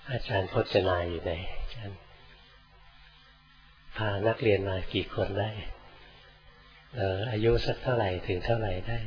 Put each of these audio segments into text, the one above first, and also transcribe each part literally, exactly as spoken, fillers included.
อาจารย์พจนาอยู่ไหนอาจารย์พานักเรียนมากี่คนได้เอออายุสักเท่าไหร่ถึงเท่าไหร่ได้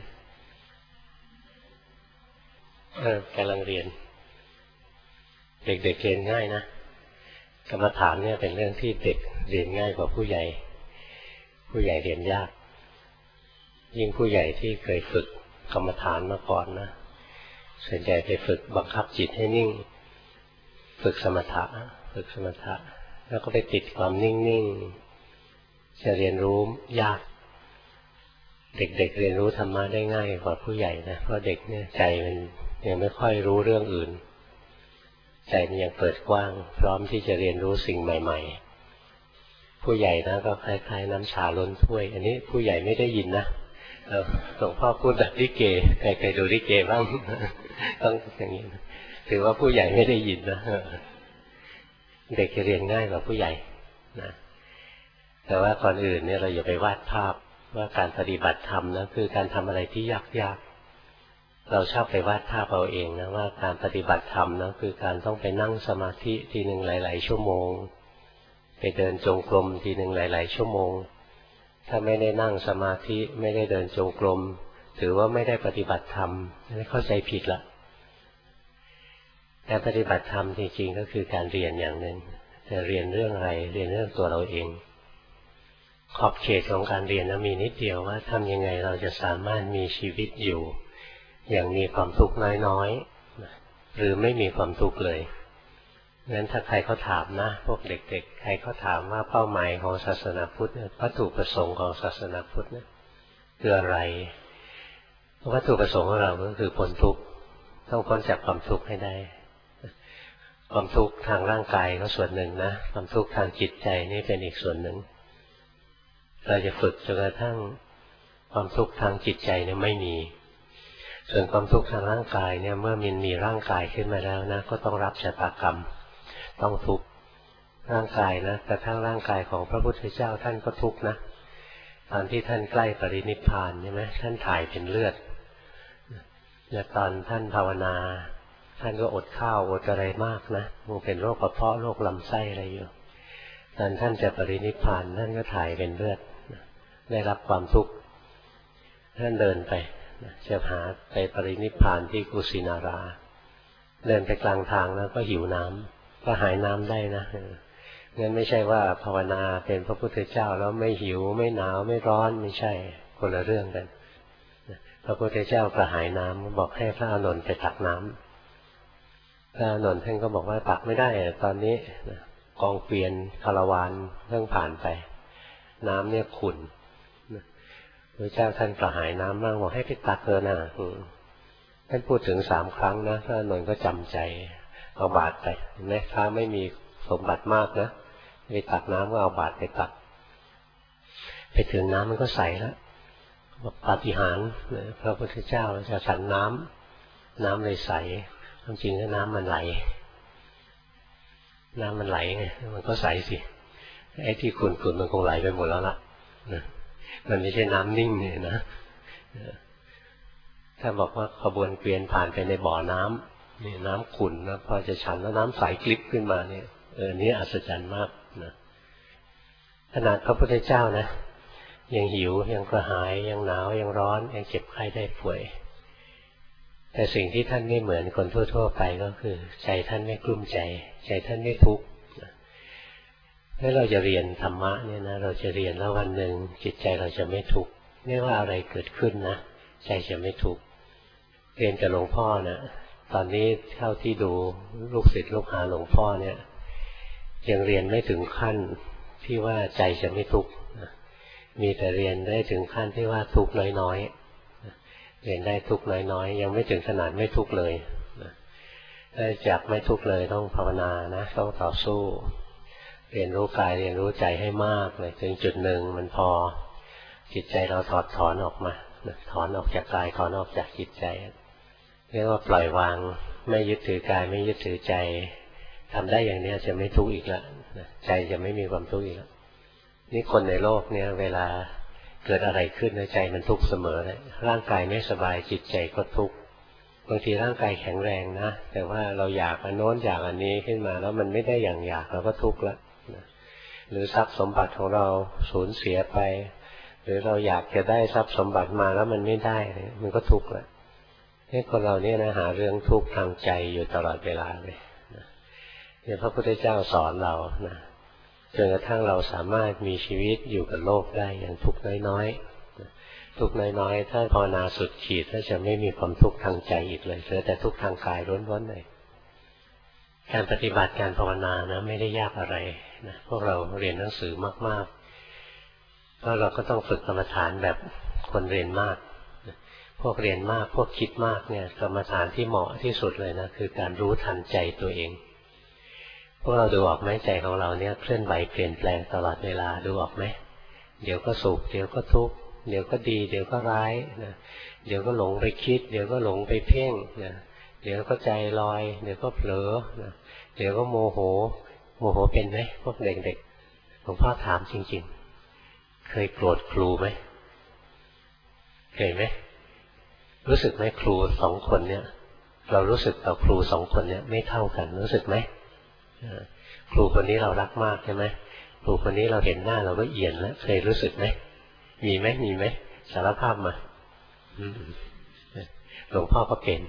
เออกำลังเรียนเด็กๆ เ, เรียนง่ายนะกรรมฐานเนี่ยเป็นเรื่องที่เด็กเรียนง่ายกว่าผู้ใหญ่ผู้ใหญ่เรียนยากยิ่งผู้ใหญ่ที่เคยฝึกกรรมฐานมาก่อนนะส่วนใหญ่ไปฝึกบังคับจิตให้นิ่งฝึกสมถะฝึกสมถะแล้วก็ไปติดความนิ่งๆจะเรียนรู้ยากเด็กๆ เ, เรียนรู้ธรรมะได้ง่ายกว่าผู้ใหญ่นะเพราะเด็กเนี่ยใจมันยังไม่ค่อยรู้เรื่องอื่นใจมันยังเปิดกว้างพร้อมที่จะเรียนรู้สิ่งใหม่ๆผู้ใหญ่นะก็คล้ายๆน้ำชาล้นถ้วยอันนี้ผู้ใหญ่ไม่ได้ยินนะหลวงพ่อพูดแบบลิเกใครเคยดูลิเกบ้างต้องอย่างนี้ถือว่าผู้ใหญ่ไม่ได้ยินนะเด็กจะเรียนง่ายกว่าผู้ใหญ่นะแต่ว่าก่อนอื่นเนี่ยเราอย่าไปวาดภาพว่าการปฏิบัติธรรมนะคือการทำอะไรที่ยากๆเราชอบไปวาดภาพเอาเองนะว่าการปฏิบัติธรรมนะคือการต้องไปนั่งสมาธิทีหนึ่งหลายๆชั่วโมงไปเดินจงกรมทีหนึ่งหลายๆชั่วโมงถ้าไม่ได้นั่งสมาธิไม่ได้เดินจงกรมถือว่าไม่ได้ปฏิบัติธรรมไม่เข้าใจผิดละการปฏิบัติธรรมจริงๆก็คือการเรียนอย่างหนึ่งแต่เรียนเรื่องอะไรเรียนเรื่องตัวเราเองขอบเขตของการเรียนนะมีนิดเดียวว่าทำยังไงเราจะสามารถมีชีวิตอยู่อย่างมีความทุกข์น้อยๆหรือไม่มีความทุกข์เลยงั้นถ้าใครเขาถามนะพวกเด็กๆใครเขาถามว่าเป้าหมายของศาสนาพุทธวัตถุประสงค์ของศาสนาพุทธเนี่ยคืออะไรวัตถุประสงค์ของเราก็คือพ้นทุกข์ต้องพ้นจากความทุกข์ให้ได้ความทุกข์ทางร่างกายก็ส่วนหนึ่งนะความทุกข์ทางจิตใจนี่เป็นอีกส่วนหนึ่งเราจะฝึกจนกระทั่งความทุกข์ทางจิตใจเนี่ยไม่มีส่วนความทุกข์ทางร่างกายเนี่ยเมื่อมันมีร่างกายขึ้นมาแล้วนะก็ต้องรับชะตากรรมต้องทุกข์ร่างกายนะกระทั่งร่างกายของพระพุทธเจ้าท่านก็ทุกข์นะตอนที่ท่านใกล้ปรินิพพานใช่ไหมท่านถ่ายเป็นเลือดและตอนท่านภาวนาท่านก็อดข้าวอดอะไรมากนะมันเป็นโรคกระเพาะโรคลำไส้อะไรอยู่ตอนท่านจะปรินิพพานท่านก็ถ่ายเป็นเลือดได้รับความทุกข์ท่านเดินไปจะหาไปปรินิพพานที่กุสินาราเดินไปกลางทางแล้วก็หิวน้ำก็หายน้ำได้นะงั้นไม่ใช่ว่าภาวนาเป็นพระพุทธเจ้าแล้วไม่หิวไม่หนาวไม่ร้อนไม่ใช่คนละเรื่องกันพระพุทธเจ้ากระหายน้ำบอกให้พระอานนท์ไปตักน้ำพระอานนท์ท่านก็บอกว่าตักไม่ได้ตอนนี้กองเกวียนคาราวานเพิ่งผ่านไปน้ำเนี่ยขุ่นพระเจ้าท่านกระหายน้ำมากบอกให้ไปตักเถอะนะท่านพูดถึงสามครั้งนะพระอานนท์ก็จำใจเอาบาตรไปแม่ค้าไม่มีสมบัติมากนะไปตักน้ำก็เอาบาตรไปตักไปถึงน้ำมันก็ใสแล้วบอกปาฏิหาริย์พระพุทธเจ้าจะฉันน้ำน้ำเลยใสความจริงแล้วน้ำมันไหลน้ำมันไหลไงมันก็ใสสิไอ้ที่ขุ่นๆมันคงไหลไปหมดแล้วล่ะมันไม่ใช่น้ำนิ่งเนี่ยนะถ้าบอกว่าขบวนเกวียนผ่านไปในบ่อน้ำนี่น้ำขุ่นนะพอจะฉันแล้วน้ำใสกลิบขึ้นมาเนี่ยเออนี่อัศจรรย์มากนะขนาดพระพุทธเจ้านะยังหิวยังกระหายยังหนาวยังร้อนยังเจ็บไข้ได้ป่วยแต่สิ่งที่ท่านไม่เหมือนคนทั่วๆไปก็คือใจท่านไม่กลุ้มใจใจท่านไม่ทุกข์ถ้าเราจะเรียนธรรมะเนี่ยนะเราจะเรียนแล้ววันหนึ่งจิตใจเราจะไม่ทุกข์ไม่ว่าอะไรเกิดขึ้นนะใจจะไม่ทุกข์เรียนกับหลวงพ่อนะตอนนี้เท่าที่ดูลูกศิษย์ลูกหาหลวงพ่อเนี่ยยังเรียนไม่ถึงขั้นที่ว่าใจจะไม่ทุกข์มีแต่เรียนได้ถึงขั้นที่ว่าทุกข์น้อยๆเรียนได้ทุกข์น้อยๆยังไม่ถึงขนาดไม่ทุกข์เลยถ้าจากไม่ทุกข์เลยต้องภาวนานะต้องต่อสู้เรียนรู้กายเรียนรู้ใจให้มากเลยถึงจุดหนึ่งมันพอจิตใจเราถอดถอนออกมาถอนออกจากกายถอนออกจากจิตใจเรียกว่าปล่อยวางไม่ยึดถือกายไม่ยึดถือใจทำได้อย่างนี้จะไม่ทุกข์อีกแล้วใจจะไม่มีความทุกข์อีกแล้วนี่คนในโลกเนี่ยเวลาเกิดอะไรขึ้นในใจมันทุกข์เสมอเลยร่างกายไม่สบายจิตใจก็ทุกข์บางทีร่างกายแข็งแรงนะแต่ว่าเราอยากอันโน้นอยากอันนี้ขึ้นมาแล้วมันไม่ได้อย่างอยากเราก็ทุกข์ละหรือทรัพย์สมบัติของเราสูญเสียไปหรือเราอยากจะได้ทรัพย์สมบัติมาแล้วมันไม่ได้มันก็ทุกข์ละนี่คนเราเนี่ยนะหาเรื่องทุกข์ทางใจอยู่ตลอดเวลาเลยเนี่ยพระพุทธเจ้าสอนเรานะจนกระทั่งเราสามารถมีชีวิตอยู่กับโลกได้อย่างทุกข์น้อยๆทุกข์น้อยๆถ้าภาวนาสุดขีดถ้าจะไม่มีความทุกข์ทางใจอีกเลยเหลือแต่ทุกข์ทางกายล้วนๆเลยการปฏิบัติการภาวนานะไม่ได้ยากอะไรนะพวกเราเรียนหนังสือมากๆก็เราก็ต้องฝึกกรรมฐานแบบคนเรียนมากพวกเรียนมากพวกคิดมากเนี่ยกรรมฐานที่เหมาะที่สุดเลยนะคือการรู้ทันใจตัวเองพวกเราดูออกไหมใจของเราเนี่ยเคลื่อนไหวเปลี่ยนแปลงตลอดเวลาดูออกไหมเดี๋ยวก็สุขเดี๋ยวก็ทุกข์เดี๋ยวก็ดีเดี๋ยวก็ร้ายนะเดี๋ยวก็หลงไปคิดเดี๋ยวก็หลงไปเพ่งนะเดี๋ยวก็ใจลอยเดี๋ยวก็เผลอนะเดี๋ยวก็โมโหโมโหเป็นไหมพวกเด็กๆหลวงพ่อถามจริงๆเคยโกรธครูไหมเคยไหมรู้สึกไหมครูสองคนเนี่ยเรารู้สึกกับครูสองคนเนี่ยไม่เท่ากันรู้สึกไหมครูคนนี้เรารักมากใช่ไหมครูคนนี้เราเห็นหน้าเราก็เอียนแล้วเคยรู้สึกไหมมีไหมมีไหมสารภาพมาหลวงพ่อก็เป็น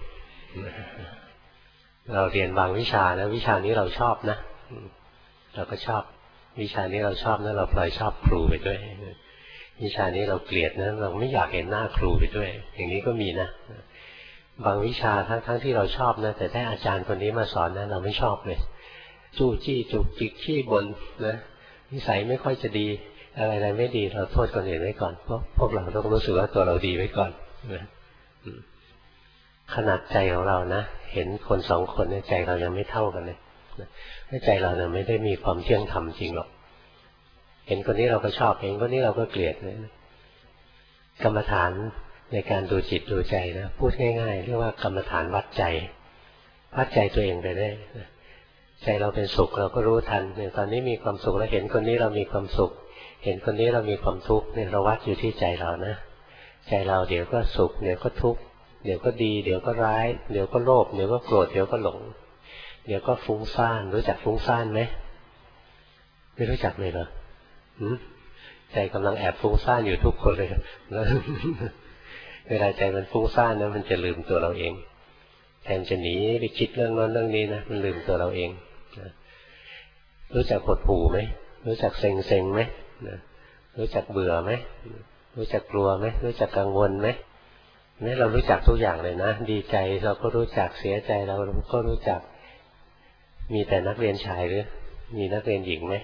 เราเรียนบางวิชาแล้ววิชานี้เราชอบนะเราก็ชอบวิชานี้เราชอบนะเราพลอยชอบครูไปด้วยวิชานี้เราเกลียดนะเราไม่อยากเห็นหน้าครูไปด้วยอย่างนี้ก็มีนะบางวิชาทั้งทั้งที่เราชอบนะแต่ได้อาจารย์คนนี้มาสอนนะเราไม่ชอบเลยจู้จี้จุกจิกขี้บ่นนะนิสัยไม่ค่อยจะดีอะไรๆไม่ดีเราโทษคนอื่นไว้ก่อนเพราะพวกเราต้องรู้สึกว่าตัวเราดีไว้ก่อนนะขนาดใจของเรานะเห็นคนสองคนในใจเรายังไม่เท่ากันเลยใจเราเนี่ยไม่ได้มีความเที่ยงธรรมจริงหรอกเห็นคนนี้เราก็ชอบเห็นคนนี้เราก็เกลียดนะกรรมฐานในการดูจิตดูใจนะพูดง่ายๆเรียกว่ากรรมฐานวัดใจวัดใจตัวเองไปได้ใจเราเป็นสุขเราก็รู้ทันเนี่ยตอนนี้มีความสุขแล้วเห็นคนนี้เรามีความสุขเห็นคนนี้เรามีความทุกข์เนี่ยเราวัดอยู่ที่ใจเรานะใจเราเดี๋ยวก็สุขเดี๋ยวก็ทุกข์เดี๋ยวก็ดีเดี๋ยวก็ร้ายเดี๋ยวก็โลภเดี๋ยวก็โกรธเดี๋ยวก็หลงเดี๋ยวก็ฟุ้งซ่านรู้จักฟุ้งซ่านไหมไม่รู้จักเลยเหรอใจกำลังแอบฟุ้งซ่านอยู่ทุกคนเลยแล้วเวลาใจมันฟุ้งซ่านนะมันจะลืมตัวเราเองแทนจะหนีไปคิดเรื่องนั้นเรื่องนี้นะมันลืมตัวเราเองรู้จักหดหู่ไหมรู้จักเซ็งเซ็งไหมรู้จักเบื่อไหมรู้จักกลัวไหมรู้จักกังวลไหมนี่เรารู้จักทุกอย่างเลยนะดีใจเราก็รู้จักเสียใจเราก็รู้จักมีแต่นักเรียนชายหรือมีนักเรียนหญิงไหม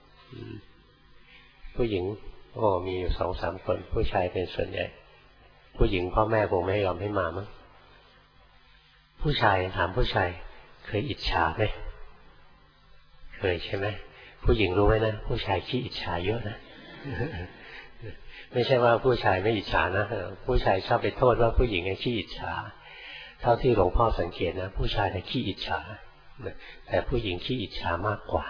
ผู้หญิงโอ้มีอยู่สองสามคนผู้ชายเป็นส่วนใหญ่ผู้หญิงพ่อแม่คงไม่ยอมให้มามั้งผู้ชายถามผู้ชายเคยอิจฉาไหมเคยใช่ไหมผู้หญิงรู้ไหมนะผู้ชายขี้อิจฉาเยอะนะไม่ใช่ว่าผู้ชายไม่อิจฉานะผู้ชายชอบไปโทษว่าผู้หญิงขี้อิจฉาเท่าที่หลวงพ่อสังเกตนะผู้ชายเนี่ยขี้อิจฉาแต่ผู้หญิงขี้อิจฉามากกว่า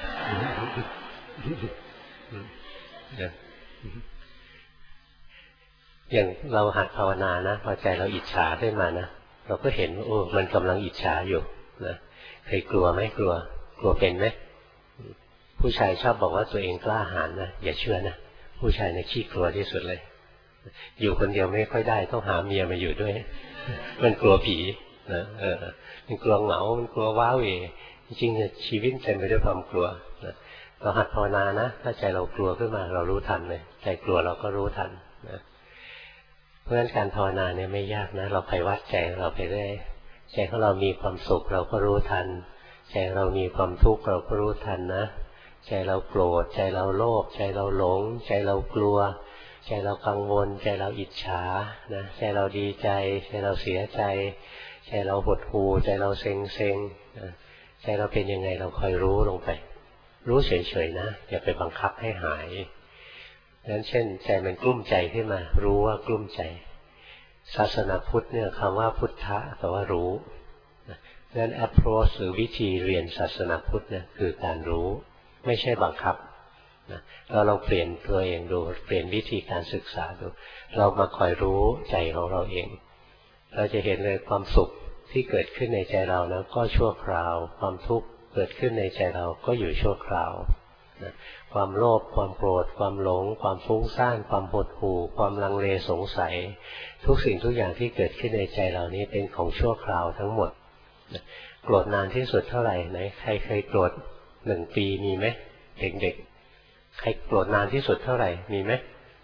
อย่างเราหัดภาวนานะพอใจเราอิจฉาขึ้นมานะเราก็เห็นว่าโอ้มันกำลังอิจฉาอยู่นะเคยกลัวไหมกลัวกลัวเป็นไหมผู้ชายชอบบอกว่าตัวเองกล้าหาญนะอย่าเชื่อนะผู้ชายเนี่ยขี้กลัวที่สุดเลยอยู่คนเดียวไม่ค่อยได้ต้องหาเมียมาอยู่ด้วยมันกลัวผีนะเออมันกลัวเหงามันกลัวว้าเหวจริงๆชีวิตเต็มไปด้วยความกลัวนะเราหัดภาวนานะถ้าใจเรากลัวขึ้นมาเรารู้ทันเลยใจกลัวเราก็รู้ทันนะเพราะฉะนั้นการภาวนาเนี่ยไม่ยากนะเราไปวัดใจเราไปเรื่อยใจของเรามีความสุขเราก็รู้ทันใจเรามีความทุกข์เราก็รู้ทันนะใจเราโกรธใจเราโลภใจเราหลงใจเรากลัวใจเรากังวลใจเราอิจฉานะใจเราดีใจใจเราเสียใจใจเราหดหู่ใจเราเซ็งเซ็งนะใจเราเป็นยังไงเราคอยรู้ลงไปรู้เฉยๆนะอย่าไปบังคับให้หายนั้นเช่นใจมันกลุ้มใจขึ้นมารู้ว่ากลุ้มใจศาสนาพุทธเนี่ยคำว่าพุทธะแปลว่ารู้นั้น approach หรือวิธีเรียนศาสนาพุทธเนี่ยคือการรู้ไม่ใช่บังคับนะเราลองเปลี่ยนตัวเองดูเปลี่ยนวิธีการศึกษาดูเรามาคอยรู้ใจของเราเองเราจะเห็นเลยความสุขที่เกิดขึ้นในใจเรานะก็ชั่วคราวความทุกข์เกิดขึ้นในใจเราก็อยู่ชั่วคราวนะความโลภความโกรธความหลงความฟุ้งซ่านความหดหู่ความลังเลสงสัยทุกสิ่งทุกอย่างที่เกิดขึ้นในใจเรานี้เป็นของชั่วคราวทั้งหมดนะโกรธนานที่สุดเท่าไหร่ไหนใครเคยโกรธหนึ่งปีมีไหมเด็กๆใครโกรธนานที่สุดเท่าไหร่มีไหม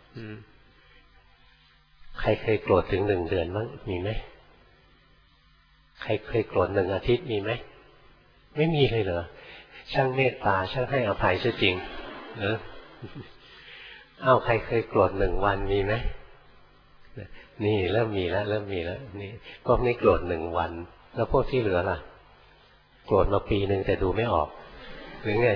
ใครเคยโกรธถึงหนึ่งเดือนบ้างมีไหมใครเคยโกรธหนึ่งอาทิตย์มีไหมไม่มีเลยเหรอช่างเมตตาช่างให้อภัยซะจริงเนอะอ้าวใครเคยโกรธหนึ่งวันมีไหมนี่เริ่มมีแล้วเริ่มมีแล้วนี่พวกนี้โกรธหนึ่งวันแล้วพวกที่เหลือล่ะโกรธมาปีหนึ่งแต่ดูไม่ออกหรือไง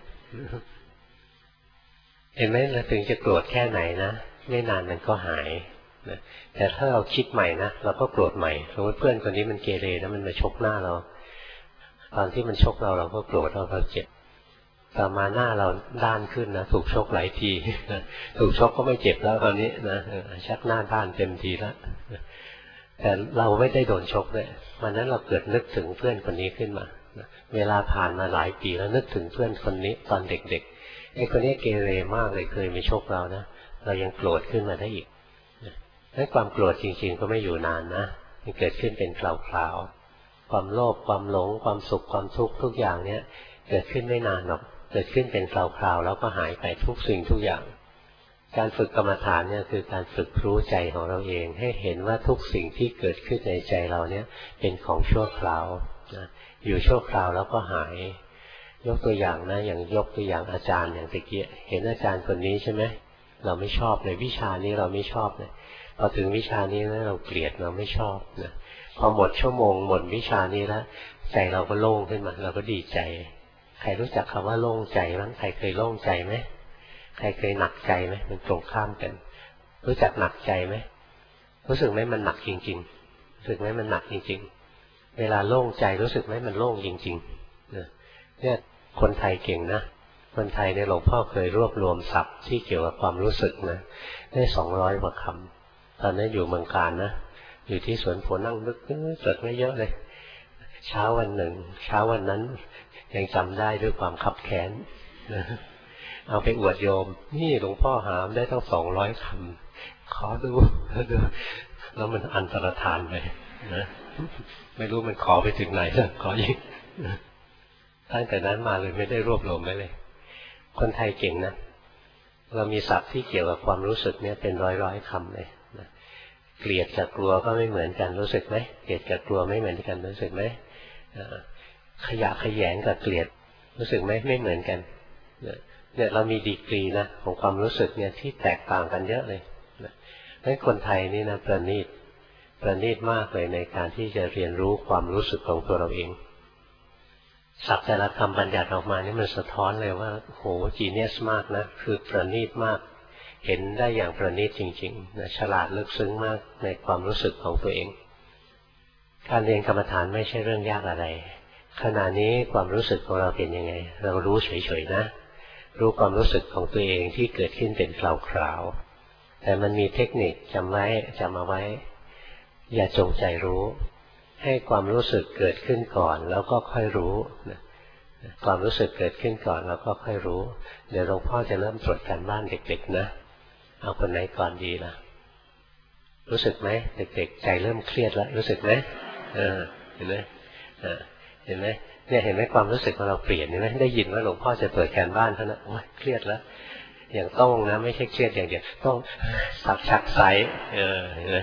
เห็นไหมเราถึงจะโกรธแค่ไหนนะไม่นานมันก็หายนะแต่ถ้าเราคิดใหม่นะเราก็โกรธใหม่สมมติเพื่อนคนนี้มันเกเรนะมันมาชกหน้าเราตอนที่มันชกเราเราก็โกรธเราเราเจ็บต่อมาหน้าเราด้านขึ้นนะถูกชกหลายทีถูกชกก็ไม่เจ็บแล้วตอนนี้นะชักหน้าด้านเต็มทีแล้วแต่เราไม่ได้โดนชกเลยวันนั้นเราเกิดนึกถึงเพื่อนคนนี้ขึ้นมาเวลาผ่านมาหลายปีแล้วนึกถึงเพื่อนคนนี้ตอนเด็กๆไอ้คนนี้เกเรมากเลยเคยมาชกเรานะเรายังโกรธขึ้นมาได้อีกนั้นความโกรธจริงๆก็ไม่อยู่นานนะมันเกิดขึ้นเป็นคราวๆความโลภความหลงความสุขความทุกข์ทุกอย่างเนี้ยเกิดขึ้นไม่นานหรอกเกิดขึ้นเป็นคราวๆแล้วก็หายไปทุกสิ่งทุกอย่างการฝึกกรรมฐานเนี่ยคือการฝึกรู้ใจของเราเองให้เห็นว่าทุกสิ่งที่เกิดขึ้นในใจเราเนี่ยเป็นของชั่วคราวนะอยู่ชั่วคราวแล้วก็หายยกตัวอย่างนะอย่างยกตัวอย่างอาจารย์อย่างตะเกียเห็นอาจารย์คนนี้ใช่ไหมเราไม่ชอบเลยวิชานี้เราไม่ชอบเลยพอถึงวิชานี้แล้วเราเกลียดเราไม่ชอบนะพอหมดชั่วโมงหมดวิชานี้แล้วใจเราก็โล่งขึ้นมาเราก็ดีใจใครรู้จักคำว่าโล่งใจบ้างใครเคยโล่งใจไหมใครเคยหนักใจไหมมันตรงข้ามกันรู้จักหนักใจไหมรู้สึกไหมมันหนักจริงๆรู้สึกไหมมันหนักจริงๆเวลาโล่งใจรู้สึกไหมมันโล่งจริงๆเนี่ยคนไทยเก่งนะคนไทยเนี่ยหลวงพ่อเคยรวบรวมศัพท์ที่เกี่ยวกับความรู้สึกนะได้สองร้อยกว่าคำตอนนั้นอยู่เมืองการนะอยู่ที่สวนโพนั่งนึกจดไม่เยอะเลยเช้าวันหนึ่งเช้าวันนั้นยังจำได้ด้วยความคับแค้นเอาไปอวดโยมนี่หลวงพ่อหามได้ตั้งสองร้อยคำขอดูดูแล้วมันอันตรธานไปนะไม่รู้มันขอไปถึงไหนแล้วขอยิงตั้งแต่นั้นมาเลยไม่ได้รวบรวมไว้เลยคนไทยเก่งนะเรามีศัพท์ที่เกี่ยวกับความรู้สึกเนี่ยเป็นร้อยร้อยคำเลยนะเกลียดกับกลัวก็ไม่เหมือนกันรู้สึกไหมเกลียดกับกลัวไม่เหมือนกันรู้สึกไหมขยะขยงกับเกลียดรู้สึกไหมไม่เหมือนกันเนี่ยเรามีดีกรีนะของความรู้สึกเนี่ยที่แตกต่างกันเยอะเลยเพราะคนไทยนี่นะประณีตประณีตมากเลยในการที่จะเรียนรู้ความรู้สึกของตัวเราเองศัพท์แต่ละคำบัญญัติออกมานี่มันสะท้อนเลยว่าโหจีเนียสมากนะคือประณีตมากเห็นได้อย่างประณีตจริงๆนะฉลาดลึกซึ้งมากในความรู้สึกของตัวเองการเรียนกรรมฐานไม่ใช่เรื่องยากอะไรขณะนี้ความรู้สึกของเราเป็นยังไงเรารู้เฉยๆนะรู้ความรู้สึกของตัวเองที่เกิดขึ้นเป็นคราวๆแต่มันมีเทคนิคจำไว้จำเอาไว้อย่าจงใจรู้ให้ความรู้สึกเกิดขึ้นก่อนแล้วก็ค่อยรู้ความรู้สึกเกิดขึ้นก่อนแล้วก็ค่อยรู้เดี๋ยวหลวงพ่อจะเริ่มตรวจการบ้านเด็กๆนะเอาคนไหนก่อนดีล่ะรู้สึกไหมเด็กๆใจเริ่มเครียดแล้วรู้สึกไหมเออเห็นไหมเออเห็นไหมเนี่ยเห็นไหมความรู้สึกของเราเปลี่ยนเห็นไหมได้ยินว่าหลวงพ่อจะตรวจการบ้านเท่านั้นโอ้ยเครียดแล้วอย่างต้องนะไม่ใช่เครียดอย่างเดียวต้องสับชักไซเออเห็นไหม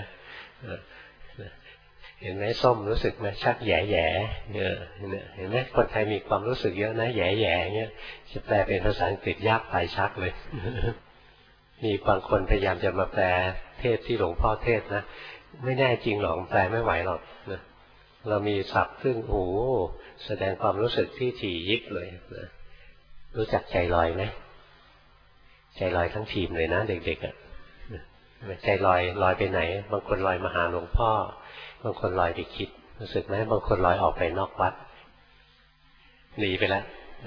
เห็นไหมส้มรู้สึกไหมชักแย่แย่เนี่ยเห็นไหมคนไทยมีความรู้สึกเยอะนะแย่แย่เนี่ยจะแปลเป็นภาษาอังกฤษยากไปชักเลยมีบางคนพยายามจะมาแปลเทศที่หลวงพ่อเทศนะไม่แน่จริงหรอกแปลไม่ไหวหรอกนะเรามีศัพท์ซึ่งโอ้แสดงความรู้สึกที่ถี่ยิบเลยนะรู้จักใจลอยไหมใจลอยทั้งทีมเลยนะเด็กๆอ่ะใจลอยลอยไปไหนบางคนลอยมาหาหลวงพ่อบางคนลอยไปคิดรู้สึกไหมบางคนลอยออกไปนอกวัดหนีไปแล้ว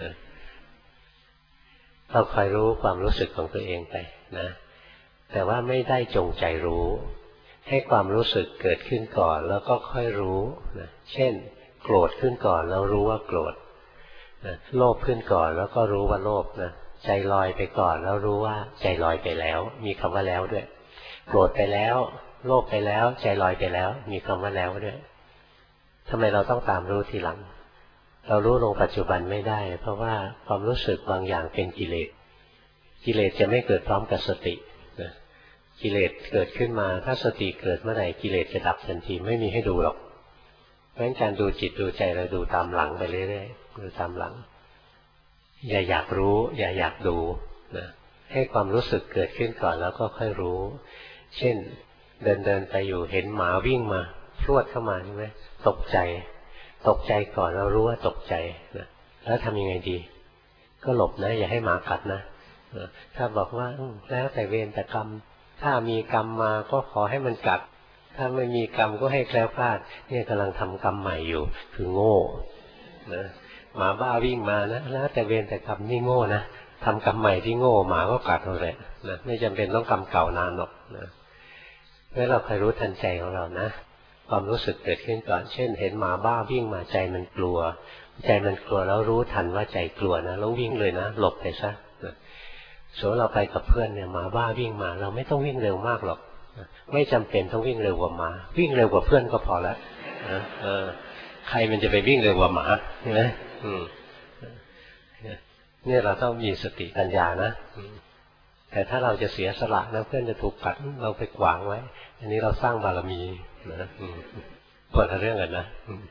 เราคอยรู้ความรู้สึกของตัวเองไปนะแต่ว่าไม่ได้จงใจรู้ให้ความรู้สึกเกิดขึ้นก่อนแล้วก็ค่อยรู้นะเช่นโกรธขึ้นก่อนแล้วรู้ว่าโกรธนะโลภขึ้นก่อนแล้วก็รู้ว่าโลภนะใจลอยไปก่อนแล้วรู้ว่าใจลอยไปแล้วมีคำว่าแล้วด้วยโกรธไปแล้วโลภไปแล้วใจลอยไปแล้วมีคำว่าแล้วด้วยทำไมเราต้องตามรู้ทีหลังเรารู้ลงปัจจุบันไม่ได้เพราะว่าความรู้สึกบางอย่างเป็นกิเลสกิเลสจะไม่เกิดพร้อมกับสตินะกิเลสเกิดขึ้นมาถ้าสติเกิดเมื่อไหร่กิเลสจะดับทันทีไม่มีให้ดูหรอกเพราะฉะนั้นการดูจิตดูใจเราดูตามหลังไปเรื่อยๆดูตามหลังอย่าอยากรู้อย่าอยากดูนะให้ความรู้สึกเกิดขึ้นก่อนแล้วก็ค่อยรู้เช่นเดินเดินไปอยู่เห็นหมาวิ่งมาพรวดเข้ามาใช่ไหมตกใจตกใจก่อนเรารู้ว่าตกใจนะแล้วทำยังไงดีก็หลบนะอย่าให้หมากัดนะถ้าบอกว่าแล้วแต่เวรแต่กรรมถ้ามีกรรมมาก็ขอให้มันกัดถ้าไม่มีกรรมก็ให้แคล้วคลาดเนี่ยกำลังทำกรรมใหม่อยู่คือโง่นะหมาบ้าวิ่งมานะแล้วแต่เวรแต่กรรมนี่โง่นะทำกรรมใหม่ที่โง่หมาก็กัดเราแหละนะไม่จำเป็นต้องกรรมเก่านานหรอกนะเมื่อเราเคยรู้ทันใจของเรานะความรู้สึกเกิดขึ้นก่อนเช่นเห็นหมาบ้าวิ่งมาใจมันกลัวใจมันกลัวแล้วรู้ทันว่าใจกลัวนะแล้ววิ่งเลยนะหลบไปซะส่วนเราไปกับเพื่อนเนี่ยหมาบ้าวิ่งมาเราไม่ต้องวิ่งเร็วมากหรอกไม่จำเป็นต้องวิ่งเร็วกว่าหมาวิ่งเร็วกว่าเพื่อนก็พอแล้วเออใครมันจะไปวิ่งเร็วกว่าหมาใช่ไหมเนี่ยเราต้องมีสติปัญญานะแต่ถ้าเราจะเสียสละนะเพื่อนจะถูกกัดเราไปขวางไว้อันนี้เราสร้างบารมีนะคนละเรื่องกันนะ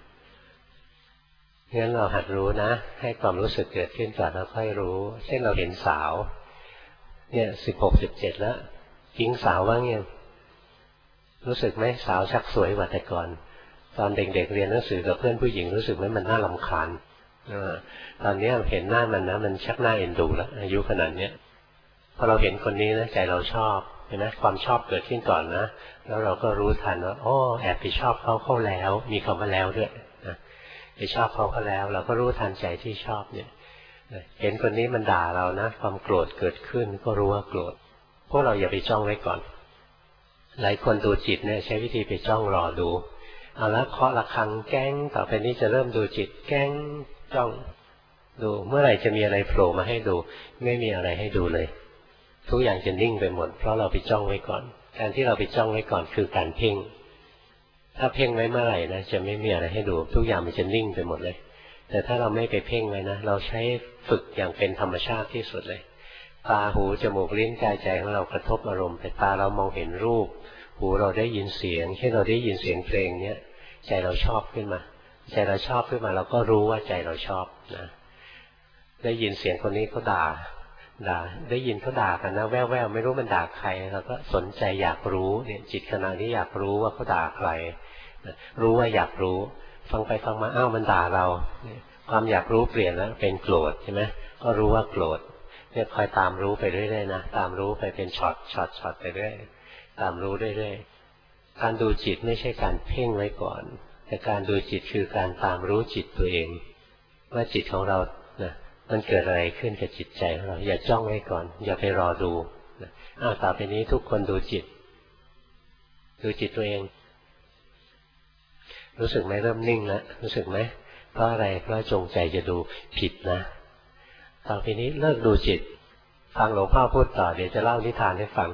งั้นเราหัดรู้นะให้ความรู้สึกเกิดขึ้นก่อนแล้วค่อยรู้เช่นเราเห็นสาวเนี่ยสิบหกสิบเจ็ดแล้วทิ้งสาวว่าเงี้ยรู้สึกไหมสาวชักสวยกว่าแต่ก่อนตอนเด็กๆ เ, เรียนหนังสือกับเพื่อนผู้หญิงรู้สึกไหมมันน่ารำคาญตอนนี้เห็นหน้ามันนะมันชักหน้าเอ็นดูแล้วอายุขนาดเนี้ยพอเราเห็นคนนี้นะใจเราชอบเห็นไหมความชอบเกิดขึ้นก่อนนะแล้วเราก็รู้ทันว่าโอ้แอบไปชอบเขาเข้าแล้วมีคำว่าแล้วด้วยนะไปชอบเขาเข้าแล้วเราก็รู้ทันใจที่ชอบเนี่ยเห็นคนนี้มันด่าเรานะความโกรธเกิดขึ้นก็รู้ว่าโกรธพวกเราอย่าไปจ้องไว้ก่อนหลายคนดูจิตเนี่ยใช้วิธีไปจ้องรอดูเอาละเคาะระฆังแก้งต่อไปนี้จะเริ่มดูจิตแก้งจ้องดูเมื่อไหร่จะมีอะไรโผล่มาให้ดูไม่มีอะไรให้ดูเลยทุกอย่างจะนิ่งไปหมดเพราะเราไปจ้องไว้ก่อนการที่เราไปจ้องไว้ก่อนคือการเพ่งถ้าเพ่งไว้เมื่อไหร่นะจะไม่มีอะไรให้ดูทุกอย่างมันจะนิ่งไปหมดเลยแต่ถ้าเราไม่ไปเพ่งไว้นะเราใช้ฝึกอย่างเป็นธรรมชาติที่สุดเลยตาหูจมูกลิ้นกายใจของเรากระทบอารมณ์ไปตาเรามองเห็นรูปหูเราได้ยินเสียงเช่นเราได้ยินเสียงเพลงเนี้ยใจเราชอบขึ้นมาใจเราชอบขึ้นมาเราก็รู้ว่าใจเราชอบนะได้ยินเสียงคนนี้เขาด่าด่าได้ยินเขาด่ากันนะแว่วๆไม่รู้มันด่าใครเราก็สนใจอยากรู้เนี่ยจิตขณะนี้อยากรู้ว่าเขาด่าใครรู้ว่าอยากรู้ฟังไปฟังมาอ้าวมันด่าเราความอยากรู้เปลี่ยนแล้วเป็นโกรธใช่ไหมก็รู้ว่าโกรธเนี่ยคอยตามรู้ไปเรื่อยๆนะตามรู้ไปเป็นช็อตช็อตช็อตไปเรื่อยตามรู้เรื่อยๆการดูจิตไม่ใช่การเพ่งไว้ก่อนแต่การดูจิตคือการตามรู้จิตตัวเองว่าจิตของเรานะมันเกิดอะไรขึ้นกับจิตใจของเราอย่าจ้องไว้ก่อนอย่าไปรอดูอ้าวต่อไปนี้ทุกคนดูจิตดูจิตตัวเองรู้สึกไหมเริ่มนิ่งแล้วรู้สึกไหมเพราะอะไรเพราะจงใจจะดูผิดนะต่อไปนี้เลิกดูจิตฟังหลวงพ่อพูดต่อเดี๋ยวจะเล่านิทานให้ฟัง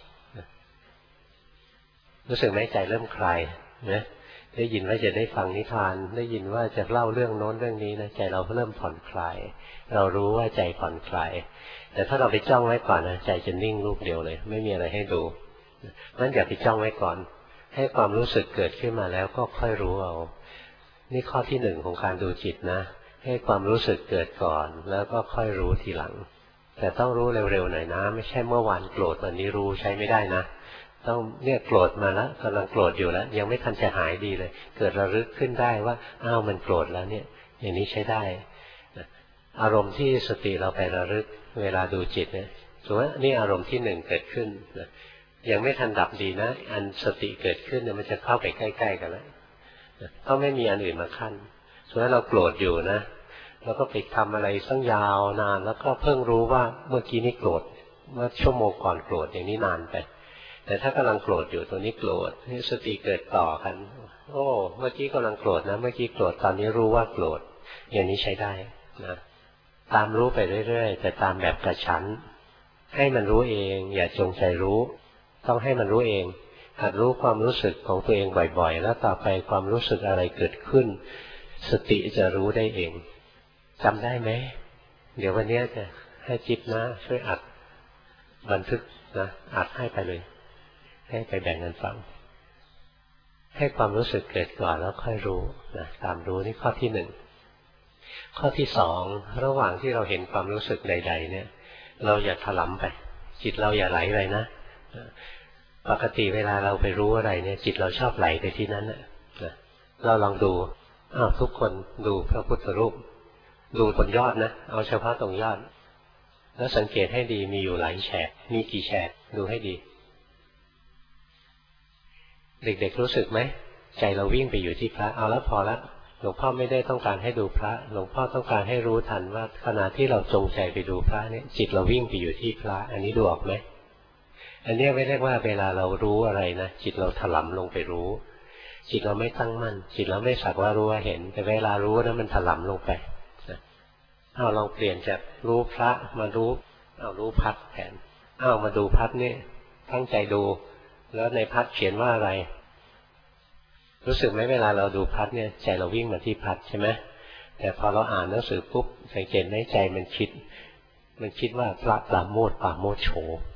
รู้สึกไหมใจเริ่มคลายนะได้ยินว่าจะได้ฟังนิทานได้ยินว่าจะเล่าเรื่องโน้นเรื่องนี้นะใจเราเริ่มผ่อนคลายเรารู้ว่าใจผ่อนคลายแต่ถ้าเราไปจ้องไว้ก่อนนะใจจะนิ่งรูปเดียวเลยไม่มีอะไรให้ดูงั้นอย่าไปจ้องไว้ก่อนให้ความรู้สึกเกิดขึ้นมาแล้วก็ค่อยรู้เอานี่ข้อที่หนึ่งของการดูจิตนะให้ความรู้สึกเกิดก่อนแล้วก็ค่อยรู้ทีหลังแต่ต้องรู้เร็วๆหน่อยนะไม่ใช่เมื่อวานโกรธวันนี้รู้ใช้ไม่ได้นะต้องเนี่ยโกรธมาแล้วกำลังโกรธอยู่แล้วยังไม่ทันจะหายดีเลยเกิดระลึกขึ้นได้ว่าอ้าวมันโกรธแล้วเนี่ยอย่างนี้ใช้ได้อารมณ์ที่สติเราไประลึกเวลาดูจิตเนี่ยสมมติว่านี่อารมณ์ที่หนึ่งเกิดขึ้นยังไม่ทันดับดีนะอันสติเกิดขึ้นเนี่ยมันจะเข้าไปใกล้ๆกันแล้วต้องไม่มีอันอื่นมาขั้นสมมติเราโกรธอยู่นะแล้วก็ไปทำอะไรตั้งยาวนานแล้วก็เพิ่งรู้ว่าเมื่อกี้นี่โกรธเมื่อชั่วโมงก่อนโกรธอย่างนี้นานไปแต่ถ้ากำลังโกรธอยู่ตัวนี้โกรธนี่สติเกิดต่อกันโอ้เมื่อกี้กำลังโกรธนะเมื่อกี้โกรธตอนนี้รู้ว่าโกรธอย่างนี้ใช้ได้นะตามรู้ไปเรื่อยๆแต่ตามแบบกระชั้นให้มันรู้เองอย่าจงใจรู้ต้องให้มันรู้เองหัดรู้ความรู้สึกของตัวเองบ่อยๆแล้วต่อไปความรู้สึกอะไรเกิดขึ้นสติจะรู้ได้เองจำได้ไหมเดี๋ยววันนี้จะให้จิ๊บนะช่วยอัดบันทึกนะอัดให้ไปเลยให้ไปแบ่งกันฟังให้ความรู้สึกเกิดก่อนแล้วค่อยรู้นะตามรู้นี่ข้อที่หนึ่งข้อที่สองระหว่างที่เราเห็นความรู้สึกใดๆเนี่ยเราอย่าถลำไปจิตเราอย่าไหลไปนะปกติเวลาเราไปรู้อะไรเนี่ยจิตเราชอบไหลไปที่นั้นนะเราลองดูอ้าวทุกคนดูพระพุทธรูปดูบนยอดนะเอาเฉพาะตรงยอดแล้วสังเกตให้ดีมีอยู่หลายแฉกมีกี่แฉกดูให้ดีเด็กๆรู้สึกไหมใจเราวิ่งไปอยู่ที่พระเอาแล้วพอละหลวงพ่อไม่ได้ต้องการให้ดูพระหลวงพ่อต้องการให้รู้ทันว่าขณะที่เราจงใจไปดูพระเนี่ยจิตเราวิ่งไปอยู่ที่พระอันนี้ดูออกไหมอันนี้ไม่เรียกว่าเวลาเรารู้อะไรนะจิตเราถลำลงไปรู้จิตเราไม่ตั้งมั่นจิตเราไม่สักว่ารู้ว่าเห็นแต่เวลารู้นะมันถลำลงไปเอาลองเปลี่ยนจากรู้พระมารู้เอารู้พัดแทนเอามาดูพัดนี่ตั้งใจดูแล้วในพัดเขียนว่าอะไรรู้สึกไหมเวลาเราดูพัดเนี่ยใจเราวิ่งมาที่พัดใช่ไหมแต่พอเราอ่านหนังสือปุ๊บสังเกตในใจมันคิดมันคิดว่าพระปราโมทย์ปราโมทย์โฉ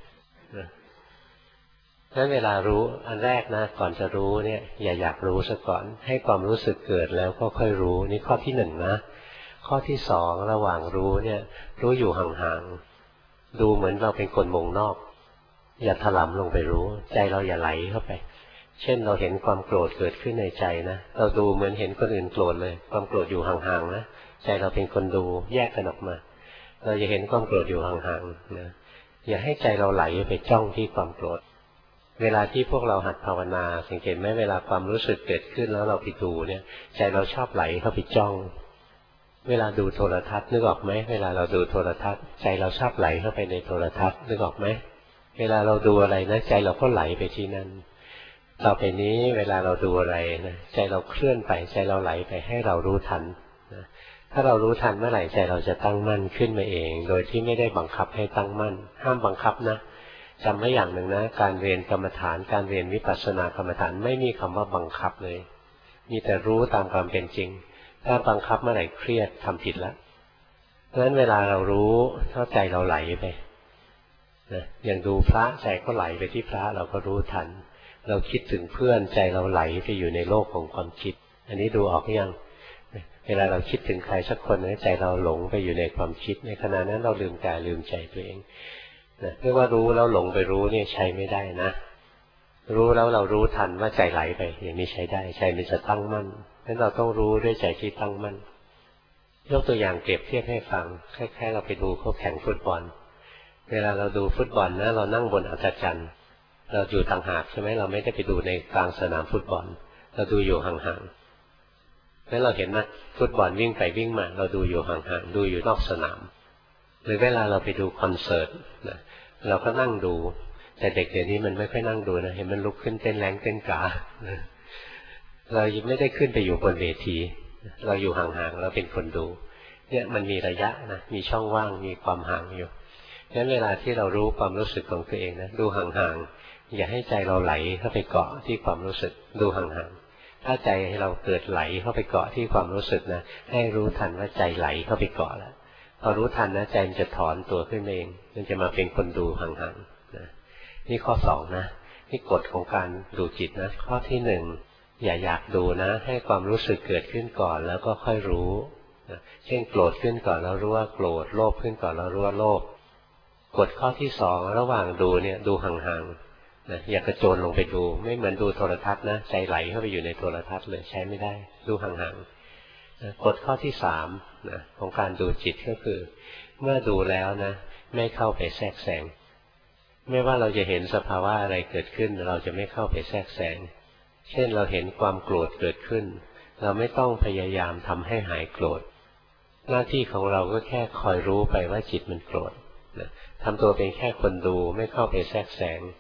นั้นเวลารู้อันแรกนะก่อนจะรู้เนี่ยอย่าอยากรู้ซะก่อนให้ความรู้สึกเกิดแล้วก็ค่อยรู้นี่ข้อที่หนึ่งนะข้อที่สองระหว่างรู้เนี่ยรู้อยู่ห่างๆดูเหมือนเราเป็นคนวงนอกอย่าถลำลงไปรู้ใจเราอย่าไหลเข้าไปเช่นเราเห็นความโกรธเกิดขึ้นในใจนะเราดูเหมือนเห็นคนอื่นโกรธเลยความโกรธอยู่ห่างๆนะใจเราเป็นคนดูแยกกันออกมาเราจะเห็นความโกรธอยู่ห่างๆนะอย่าให้ใจเราไหลไปจ้องที่ความโกรธเวลาที่พวกเราหัดภาวนาสังเกตไหมเวลาความรู้สึกเกิดขึ้นแล้วเราไปดูเนี่ยใจเราชอบไหลเข้าไปจ้องเวลาดูโทรทัศน์นึกออกไหมเวลาเราดูโทรทัศน์ใจเราชอบไหลเข้าไปในโทรทัศน์นึกออกไหมเวลาเราดูอะไรนะใจเราก็ไหลไปที่นั่นต่อไปนี้เวลาเราดูอะไรนะใจเราเคลื่อนไปใจเราไหลไปให้เรารู้ทันนะถ้าเรารู้ทันเมื่อไหร่ใจเราจะตั้งมั่นขึ้นมาเองโดยที่ไม่ได้บังคับให้ตั้งมั่นห้ามบังคับนะจำไว้อย่างหนึ่งนะการเรียนกรรมฐานการเรียนวิปัสสนากรรมฐานไม่มีคำว่าบังคับเลยมีแต่รู้ตามความเป็นจริงถ้าบังคับเมื่อไหร่เครียดทำผิดแล้วเพราะฉะนั้นเวลาเรารู้ถ้าใจเราไหลไปนะอย่างดูพระใจก็ไหลไปที่พระเราก็รู้ทันเราคิดถึงเพื่อนใจเราไหลไปอยู่ในโลกของความคิดอันนี้ดูออกยังเวลาเราคิดถึงใครสักคนใจเราหลงไปอยู่ในความคิดในขณะนั้นเราลืมกายลืมใจตัวเองนะเรียกว่ารู้แล้วหลงไปรู้เนี่ยใช้ไม่ได้นะรู้แล้วเรารู้ทันว่าใจไหลไปอย่างนี้ใช้ได้ใจมันจะตั้งมั่นงั้นเราต้องรู้ด้วยใจที่ตั้งมั่นยกตัวอย่างเปรียบเทียบให้ฟังคล้ายๆเราไปดูเขาแข่งฟุตบอลเวลาเราดูฟุตบอลนะเรานั่งบนอัศจรรย์เราอยู่ต่างหากใช่ไหมเราไม่ได้ไปดูในกลางสนามฟุตบอลเราดูอยู่ห่างๆแล้วเราเห็นนะฟุตบอลวิ่งไปวิ่งมาเราดูอยู่ห่างๆดูอยู่นอกสนามหรือเวลาเราไปดูคอนเสิร์ตนะเราก็นั่งดูแต่เด็กเดี๋ยวนี้มันไม่ค่อยนั่งดูนะเห็นมันลุกขึ้นเต้นแรงเต้นกาเรายังไม่ได้ขึ้นไปอยู่บนเวทีเราอยู่ห่างๆเราเป็นคนดูเนี่ยมันมีระยะนะมีช่องว่างมีความห่างอยู่งั้นเวลาที่เรารู้ความรู้สึกของตัวเองนะดูห่างๆอย่าให้ใจเราไหลเข้าไปเกาะที่ความรู้สึกดูห่างๆถ้าใจเราเกิดไหลเข้าไปเกาะที่ความรู้สึกนะให้รู้ทันว่าใจไหลเข้าไปเกาะแล้วพอรู้ทันนะใจมันจะถอนตัวขึ้นเองมันจะมาเป็นคนดูห่างๆนะนี่ข้อสองนะนี่กฎของการดูจิตนะข้อที่หนึ่งอย่าอยากดูนะให้ความรู้สึกเกิดขึ้นก่อนแล้วก็ค่อยรู้นะเช่นโกรธขึ้นก่อนแล้วรู้ว่าโกรธโลภขึ้นก่อนแล้วรู้ว่าโลภกฎข้อที่สองระหว่างดูเนี่ยดูห่างๆนะอย่ากระโจนลงไปดูไม่เหมือนดูโทรทัศน์นะใจไหลเข้าไปอยู่ในโทรทัศน์เลยใช้ไม่ได้ดูห่างๆกฎข้อที่สามนะของการดูจิตก็คือเมื่อดูแล้วนะไม่เข้าไปแทรกแซงไม่ว่าเราจะเห็นสภาวะอะไรเกิดขึ้นเราจะไม่เข้าไปแทรกแซงเช่นเราเห็นความโกรธเกิดขึ้นเราไม่ต้องพยายามทำให้หายโกรธหน้าที่ของเราก็แค่คอยรู้ไปว่าจิตมันโกรธนะทำตัวเป็นแค่คนดูไม่เข้าไปแทรกแซง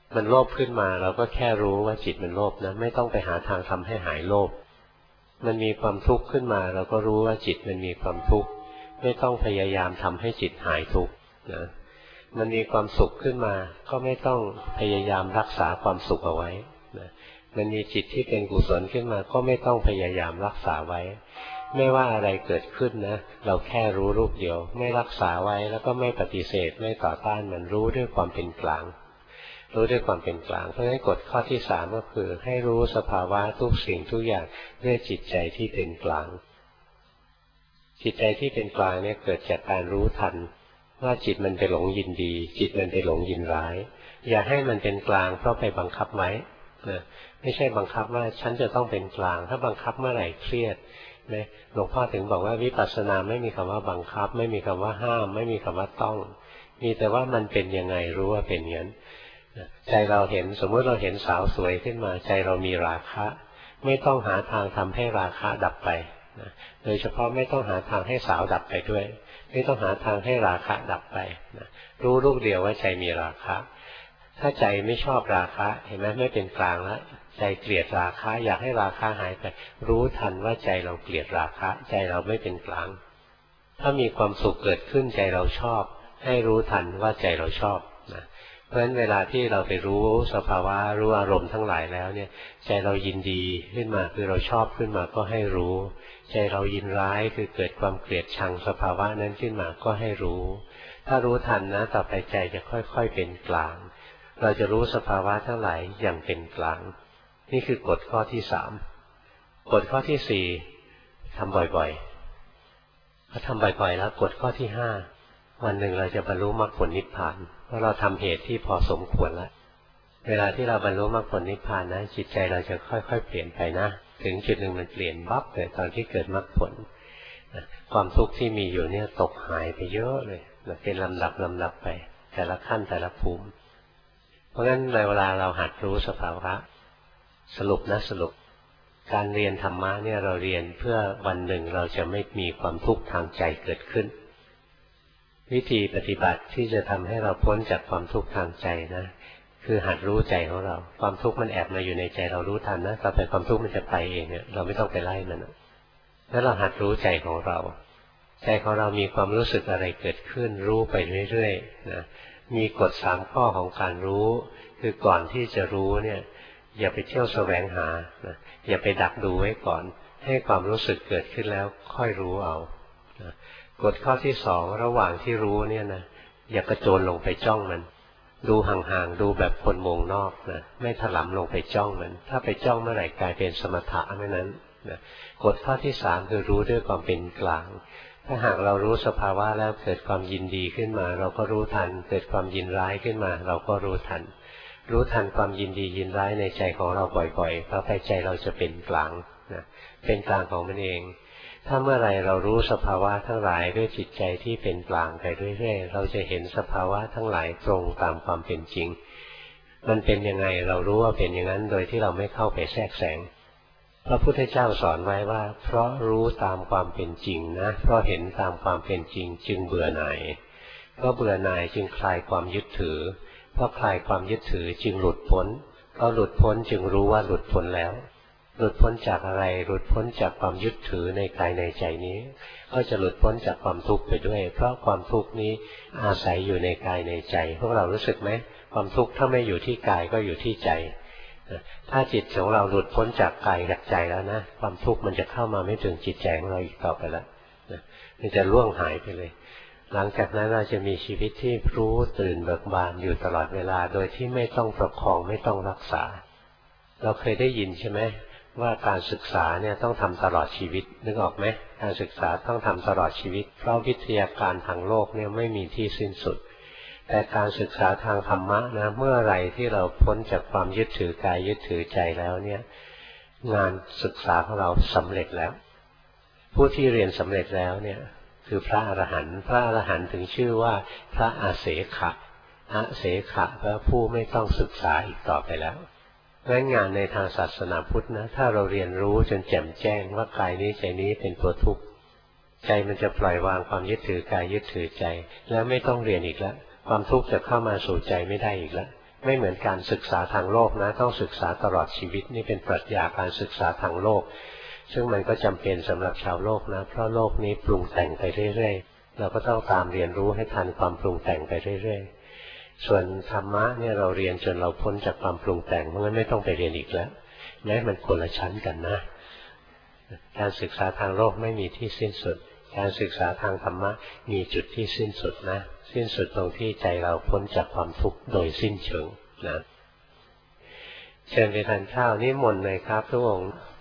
มันโลภขึ้นมาเราก็แค่รู้ว่าจิตมันโลภนะไม่ต้องไปหาทางทำให้หายโลภมันมีความทุกข์ขึ้นมาเราก็รู้ว่าจิตมันมีความทุกข์ไม่ต้องพยายามทำให้จิตหายทุกข์นะมันมีความสุขขึ้นมาก็ไม่ต้องพยายามรักษาความสุขเอาไว้นะมันมีจิตที่เป็นกุศลขึ้นมาก็ไม่ต้องพยายามรักษาไว้ไม่ว่าอะไรเกิดขึ้นนะเราแค่รู้รูปเดียวไม่รักษาไว้แล้วก็ไม่ปฏิเสธไม่ต่อต้านมันรู้ด้วยความเป็นกลางรู้ด้วยความเป็นกลางเพราะฉะนั้นกฎข้อที่สามก็คือให้รู้สภาวะทุกสิ่งทุกอย่างด้วยจิตใจที่เป็นกลางจิตใจที่เป็นกลางเนี่ยเกิดจากการรู้ทันว่าจิตมันไปหลงยินดีจิตมันไปหลงยินร้ายอย่าให้มันเป็นกลางเพราะไปบังคับไว้นะไม่ใช่บังคับว่าฉันจะต้องเป็นกลางถ้าบังคับเมื่อไหร่เครียดนะหลวงพ่อถึงบอกว่าวิปัสสนาไม่มีคำว่าบังคับไม่มีคำว่าห้ามไม่มีคำว่าต้องมีแต่ว่ามันเป็นยังไงรู้ว่าเป็นอย่างนั้นใจเราเห็นสมมติเราเห็นสาวสวยขึ้นมาใจเรามีราคะไม่ต้องหาทางทำให้ราคะดับไปนะโดยเฉพาะไม่ต้องหาทางให้สาวดับไปด้วยไม่ต้องหาทางให้ราคะดับไปนะรู้ลูกเดียวว่าใจมีราคะถ้าใจไม่ชอบราคะเห็นไหมไม่เป็นกลางแล้วใจเกลียดราคะอยากให้ราคะหายไปรู้ทันว่าใจเราเกลียดราคะใจเราไม่เป็นกลางถ้ามีความสุขเกิดขึ้นใจเราชอบให้รู้ทันว่าใจเราชอบนะเพราะฉะนั้นเวลาที่เราไปรู้สภาวะรู้อารมณ์ทั้งหลายแล้วเนี่ยใจเรายินดีขึ้นมาคือเราชอบขึ้นมาก็ให้รู้ใจเรายินร้ายคือเกิดความเกลียดชังสภาวะนั้นขึ้นมาก็ให้รู้ถ้ารู้ทันนะต่อไปใจจะค่อยๆเป็นกลางเราจะรู้สภาวะทั้งหลายอย่างเป็นกลางนี่คือกฎข้อที่สามกฎข้อที่สี่ทำบ่อยๆพอทำบ่อยๆแล้วกฎข้อที่ห้าวันหนึ่งเราจะบรรลุมรรคผลนิพพานเพราะเราทำเหตุที่พอสมควรแล้วเวลาที่เราบรรลุมรรคผลนิพพานนะจิตใจเราจะค่อยๆเปลี่ยนไปนะถึงจุดหนึ่งมันเปลี่ยนบั๊บเลยตอนที่เกิดมรรคผลความทุกข์ที่มีอยู่เนี่ยตกหายไปเยอะเลยเป็นลำดับลำดับไปแต่ละขั้นแต่ละภูมิเพราะงั้นในเวลาเราหัดรู้สภาวะสรุปนะสรุปการเรียนธรรมะเนี่ยเราเรียนเพื่อวันหนึ่งเราจะไม่มีความทุกข์ทางใจเกิดขึ้นวิธีปฏิบัติที่จะทำให้เราพ้นจากความทุกข์ทางใจนะคือหัดรู้ใจของเราความทุกข์มันแอบมาอยู่ในใจเรารู้ทันนะต่อไปความทุกข์มันจะไปเองเนี่ยเราไม่ต้องไปไล่มันแล้วเราหัดรู้ใจของเราใจของเรามีความรู้สึกอะไรเกิดขึ้นรู้ไปเรื่อยๆนะมีกฎสามข้อของการรู้คือก่อนที่จะรู้เนี่ยอย่าไปเที่ยวแสวงหานะอย่าไปดักดูไว้ก่อนให้ความรู้สึกเกิดขึ้นแล้วค่อยรู้เอานะกฎข้อที่สองระหว่างที่รู้เนี่ยนะอย่ากระโจนลงไปจ้องมันดูห่างๆดูแบบคนมองนอกนะไม่ถลำลงไปจ้องมันถ้าไปจ้องเมื่อไหร่กลายเป็นสมถะเมื่อนั้นนะกฎข้อที่สามคือรู้ด้วยความเป็นกลางถ้าหากเรารู้สภาวะแล้วเกิดความยินดีขึ้นมาเราก็รู้ทันเกิดความยินร้ายขึ้นมาเราก็รู้ทันรู้ทันความยินดียินร้ายในใจของเราบ่อยๆต่อไปใจเราจะเป็นกลางนะเป็นกลางของมันเองถ้าเมื่อไรเรารู้สภาวะทั้งหลายด้วยจิตใจที่เป็นกลางไปเรื่อยๆเราจะเห็นสภาวะทั้งหลายตรงตามความเป็นจริงมันเป็นยังไงเรารู้ว่าเป็นอย่างนั้นโดยที่เราไม่เข้าไปแทรกแซงพระพุทธเจ้าสอนไว้ว่าเพราะรู้ตามความเป็นจริงนะเพราะเห็นตามความเป็นจริงจึงเบื่อหน่ายเพราะเบื่อหน่ายจึงคลายความยึดถือเพราะคลายความยึดถือจึงหลุดพ้นเพราะหลุดพ้นจึงรู้ว่าหลุดพ้นแล้วหลุดพ้นจากอะไรหลุดพ้นจากความยึดถือในกายในใจนี้ก็จะหลุดพ้นจากความทุกข์ไปด้วยเพราะความทุกข์นี้อาศัยอยู่ในกายในใจพวกเรารู้สึกไหมความทุกข์ถ้าไม่อยู่ที่กายก็อยู่ที่ใจถ้าจิตของเราหลุดพ้นจากกายจากใจแล้วนะความทุกข์มันจะเข้ามาไม่ถึงจิตใจของเราอีกต่อไปแล้วมันจะล่วงหายไปเลยหลังจากนั้นเราจะมีชีวิตที่รู้ตื่นเบิกบานอยู่ตลอดเวลาโดยที่ไม่ต้องประคองไม่ต้องรักษาเราเคยได้ยินใช่ไหมว่าการศึกษาเนี่ยต้องทำตลอดชีวิตนึกออกไหมการศึกษาต้องทำตลอดชีวิตเพราะวิทยาการทางโลกเนี่ยไม่มีที่สิ้นสุดแต่การศึกษาทางธรรมะนะเมื่อไรที่เราพ้นจากความยึดถือกายยึดถือใจแล้วเนี่ยงานศึกษาของเราสำเร็จแล้วผู้ที่เรียนสำเร็จแล้วเนี่ยคือพระอรหันต์พระอรหันต์ถึงชื่อว่าพระอาเสขะอาเสขะแปลว่าผู้ไม่ต้องศึกษาอีกต่อไปแล้วเพราะงานในทางศาสนาพุทธนะถ้าเราเรียนรู้จนแจ่มแจ้งว่ากายนี้ใจนี้เป็นตัวทุกข์ใจมันจะปล่อยวางความยึดถือกายยึดถือใจแล้วไม่ต้องเรียนอีกแล้วความทุกข์จะเข้ามาสู่ใจไม่ได้อีกแล้วไม่เหมือนการศึกษาทางโลกนะต้องศึกษาตลอดชีวิตนี่เป็นปรัชญาการศึกษาทางโลกซึ่งมันก็จำเป็นสำหรับชาวโลกนะเพราะโลกนี้ปรุงแต่งไปเรื่อยๆเราก็ต้องตามเรียนรู้ให้ทันความปรุงแต่งไปเรื่อยๆส่วนธรรมะเนี่ยเราเรียนจนเราพ้นจากความปรุงแต่งเพราะงั้นไม่ต้องไปเรียนอีกแล้วแม้มันคนละชั้นกันนะการศึกษาทางโลกไม่มีที่สิ้นสุดการศึกษาทางธรรมะมีจุดที่สิ้นสุดนะสิ้นสุดตรงที่ใจเราพ้นจากความทุกข์โดยสิ้นเชิงนะเชิญไปทานข้าวนิมนต์เลยครับทุกองค์